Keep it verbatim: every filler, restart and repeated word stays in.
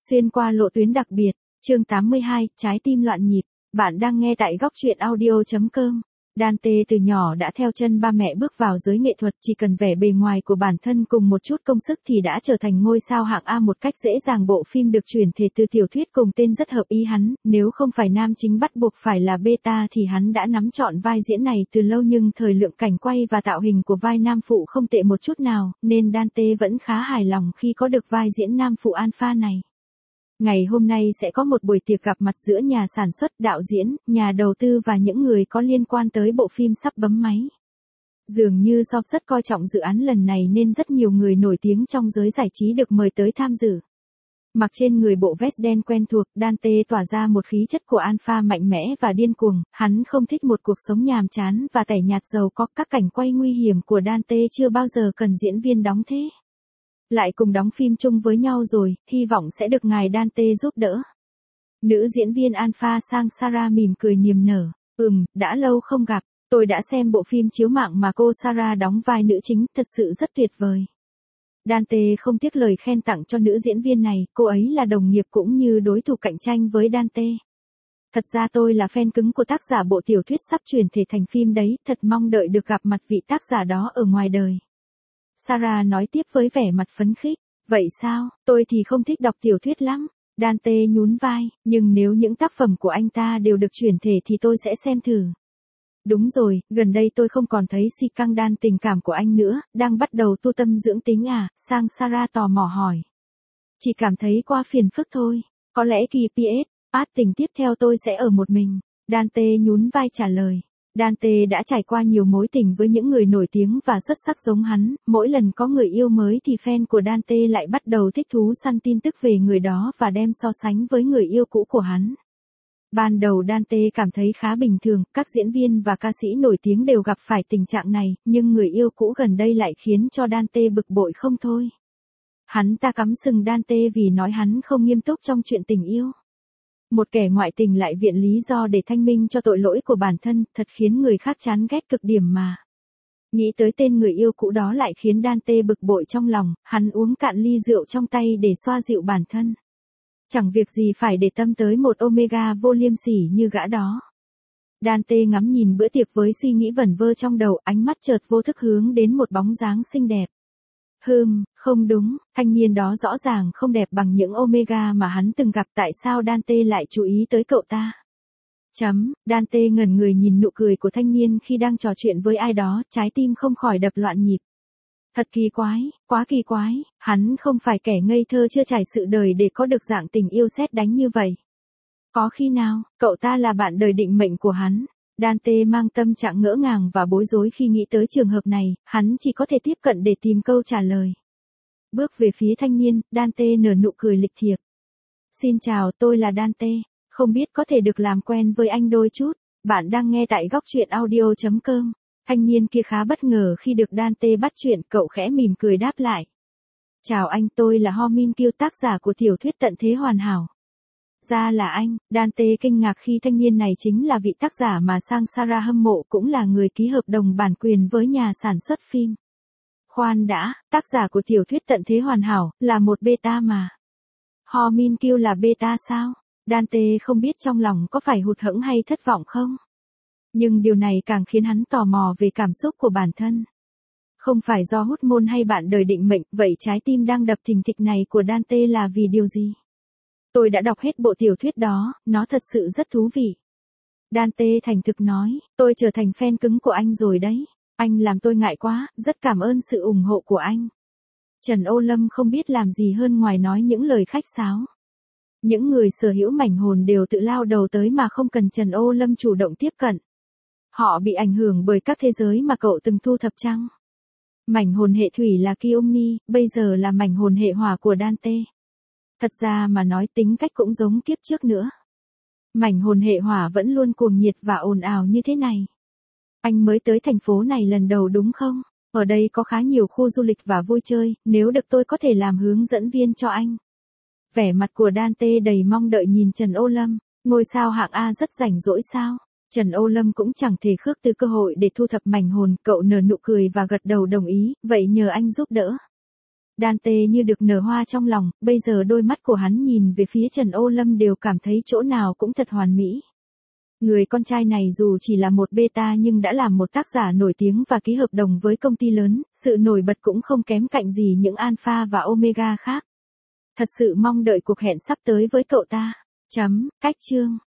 Xuyên qua lộ tuyến đặc biệt, chương tám mươi hai, trái tim loạn nhịp. Bạn đang nghe tại góc truyện audio chấm com. Dante từ nhỏ đã theo chân ba mẹ bước vào giới nghệ thuật, chỉ cần vẻ bề ngoài của bản thân cùng một chút công sức thì đã trở thành ngôi sao hạng A một cách dễ dàng. Bộ phim được chuyển thể từ tiểu thuyết cùng tên rất hợp ý hắn, nếu không phải nam chính bắt buộc phải là beta thì hắn đã nắm trọn vai diễn này từ lâu, nhưng thời lượng cảnh quay và tạo hình của vai nam phụ không tệ một chút nào, nên Dante vẫn khá hài lòng khi có được vai diễn nam phụ alpha này. Ngày hôm nay sẽ có một buổi tiệc gặp mặt giữa nhà sản xuất, đạo diễn, nhà đầu tư và những người có liên quan tới bộ phim sắp bấm máy. Dường như Soft rất coi trọng dự án lần này nên rất nhiều người nổi tiếng trong giới giải trí được mời tới tham dự. Mặc trên người bộ vest đen quen thuộc, Dante tỏa ra một khí chất của alpha mạnh mẽ và điên cuồng. Hắn không thích một cuộc sống nhàm chán và tẻ nhạt giàu có. Các cảnh quay nguy hiểm của Dante chưa bao giờ cần diễn viên đóng thế. Lại cùng đóng phim chung với nhau rồi, hy vọng sẽ được ngài Dante giúp đỡ. Nữ diễn viên alpha sang Sarah mỉm cười niềm nở. Ừm, đã lâu không gặp, tôi đã xem bộ phim chiếu mạng mà cô Sarah đóng vai nữ chính, thật sự rất tuyệt vời. Dante không tiếc lời khen tặng cho nữ diễn viên này, cô ấy là đồng nghiệp cũng như đối thủ cạnh tranh với Dante. Thật ra tôi là fan cứng của tác giả bộ tiểu thuyết sắp chuyển thể thành phim đấy, thật mong đợi được gặp mặt vị tác giả đó ở ngoài đời. Sarah nói tiếp với vẻ mặt phấn khích. Vậy sao, tôi thì không thích đọc tiểu thuyết lắm. Dante nhún vai, nhưng nếu những tác phẩm của anh ta đều được chuyển thể thì tôi sẽ xem thử. Đúng rồi, gần đây tôi không còn thấy si căng đan tình cảm của anh nữa, đang bắt đầu tu tâm dưỡng tính à, sang Sarah tò mò hỏi. Chỉ cảm thấy qua phiền phức thôi, có lẽ kỳ pê ét, át tình tiếp theo tôi sẽ ở một mình. Dante nhún vai trả lời. Dante đã trải qua nhiều mối tình với những người nổi tiếng và xuất sắc giống hắn, mỗi lần có người yêu mới thì fan của Dante lại bắt đầu thích thú săn tin tức về người đó và đem so sánh với người yêu cũ của hắn. Ban đầu Dante cảm thấy khá bình thường, các diễn viên và ca sĩ nổi tiếng đều gặp phải tình trạng này, nhưng người yêu cũ gần đây lại khiến cho Dante bực bội không thôi. Hắn ta cắm sừng Dante vì nói hắn không nghiêm túc trong chuyện tình yêu. Một kẻ ngoại tình lại viện lý do để thanh minh cho tội lỗi của bản thân, thật khiến người khác chán ghét cực điểm mà. Nghĩ tới tên người yêu cũ đó lại khiến Dante bực bội trong lòng, hắn uống cạn ly rượu trong tay để xoa dịu bản thân. Chẳng việc gì phải để tâm tới một Omega vô liêm sỉ như gã đó. Dante ngắm nhìn bữa tiệc với suy nghĩ vẩn vơ trong đầu, ánh mắt chợt vô thức hướng đến một bóng dáng xinh đẹp. Hừm, không đúng, thanh niên đó rõ ràng không đẹp bằng những Omega mà hắn từng gặp, tại sao Dante lại chú ý tới cậu ta? Chấm, Dante ngẩn người nhìn nụ cười của thanh niên khi đang trò chuyện với ai đó, trái tim không khỏi đập loạn nhịp. Thật kỳ quái, quá kỳ quái, hắn không phải kẻ ngây thơ chưa trải sự đời để có được dạng tình yêu sét đánh như vậy. Có khi nào, cậu ta là bạn đời định mệnh của hắn? Dante mang tâm trạng ngỡ ngàng và bối rối khi nghĩ tới trường hợp này, hắn chỉ có thể tiếp cận để tìm câu trả lời. Bước về phía thanh niên, Dante nở nụ cười lịch thiệp. Xin chào, tôi là Dante, không biết có thể được làm quen với anh đôi chút. Bạn đang nghe tại góc truyện audio chấm com. Thanh niên kia khá bất ngờ khi được Dante bắt chuyện, cậu khẽ mỉm cười đáp lại. Chào anh, tôi là Ho Min Kyo, tác giả của tiểu thuyết Tận Thế Hoàn Hảo. Ra là anh, Dante kinh ngạc khi thanh niên này chính là vị tác giả mà sang Sarah hâm mộ, cũng là người ký hợp đồng bản quyền với nhà sản xuất phim. Khoan đã, tác giả của tiểu thuyết Tận Thế Hoàn Hảo, là một beta mà. Ho Min Kyo là beta sao? Dante không biết trong lòng có phải hụt hẫng hay thất vọng không? Nhưng điều này càng khiến hắn tò mò về cảm xúc của bản thân. Không phải do hút môn hay bạn đời định mệnh, vậy trái tim đang đập thình thịch này của Dante là vì điều gì? Tôi đã đọc hết bộ tiểu thuyết đó, nó thật sự rất thú vị. Dante thành thực nói, tôi trở thành fan cứng của anh rồi đấy. Anh làm tôi ngại quá, rất cảm ơn sự ủng hộ của anh. Trần Ô Lâm không biết làm gì hơn ngoài nói những lời khách sáo. Những người sở hữu mảnh hồn đều tự lao đầu tới mà không cần Trần Ô Lâm chủ động tiếp cận. Họ bị ảnh hưởng bởi các thế giới mà cậu từng thu thập chăng? Mảnh hồn hệ thủy là Kiomni, bây giờ là mảnh hồn hệ hỏa của Dante. Thật ra mà nói tính cách cũng giống kiếp trước nữa. Mảnh hồn hệ hỏa vẫn luôn cuồng nhiệt và ồn ào như thế này. Anh mới tới thành phố này lần đầu đúng không? Ở đây có khá nhiều khu du lịch và vui chơi, nếu được tôi có thể làm hướng dẫn viên cho anh. Vẻ mặt của Dante đầy mong đợi nhìn Trần Ô Lâm, ngôi sao hạng A rất rảnh rỗi sao? Trần Ô Lâm cũng chẳng thể khước từ cơ hội để thu thập mảnh hồn, cậu nở nụ cười và gật đầu đồng ý, vậy nhờ anh giúp đỡ. Dante như được nở hoa trong lòng, bây giờ đôi mắt của hắn nhìn về phía Trần Ô Lâm đều cảm thấy chỗ nào cũng thật hoàn mỹ. Người con trai này dù chỉ là một beta nhưng đã làm một tác giả nổi tiếng và ký hợp đồng với công ty lớn, sự nổi bật cũng không kém cạnh gì những alpha và omega khác. Thật sự mong đợi cuộc hẹn sắp tới với cậu ta. Chấm, cách chương.